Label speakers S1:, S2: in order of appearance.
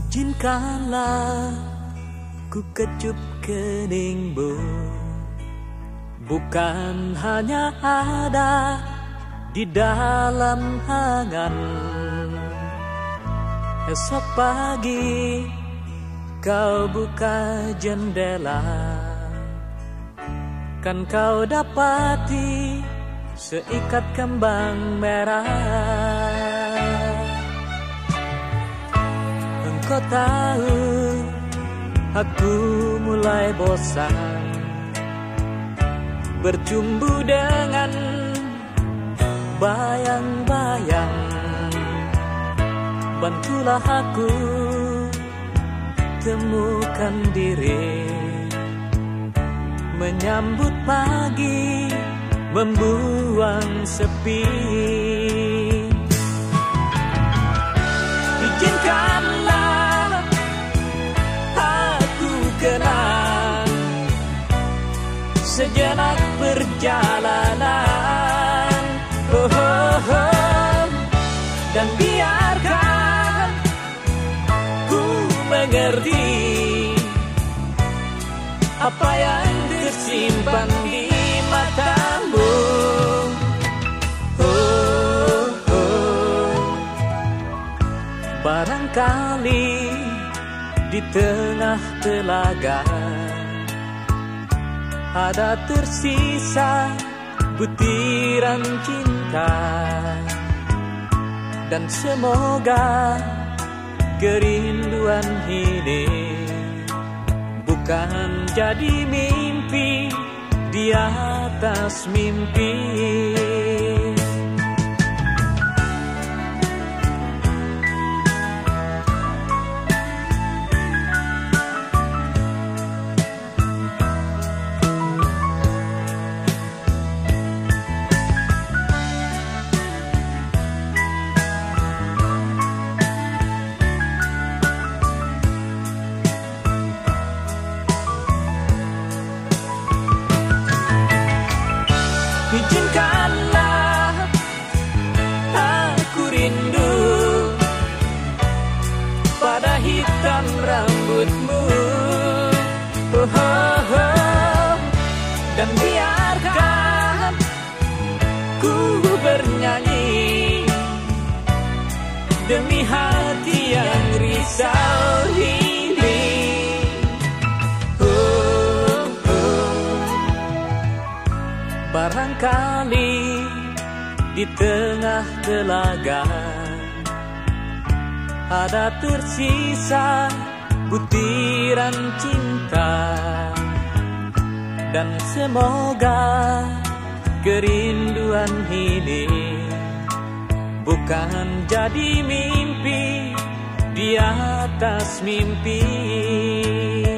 S1: Izinkanlah ku kecup keningmu, bukan hanya ada di dalam angan. Esok pagi kau buka jendela, kan kau dapati seikat kembang merah. Engkau tahu aku mulai bosan bercumbu dengan bayang-bayang. Bantulah aku temukan diri, menyambut pagi, membuang sepi. Izinkanlah aku kenang sejenak perjalanan, oh, oh, oh. Dan biarkan ku mengerti apa yang tersimpan di matamu. Oh, oh. Barangkali di tengah telaga ada tersisa butiran cinta, dan semoga kerinduan ini bukan jadi mimpi di atas mimpi. Izinkanlah aku rindu pada hitam rambutmu, oh, oh, oh. Dan biarkan ku bernyanyi demi hati yang risau ini. Barangkali di tengah telaga ada tersisa butiran cinta, dan semoga kerinduan ini bukan jadi mimpi di atas mimpi.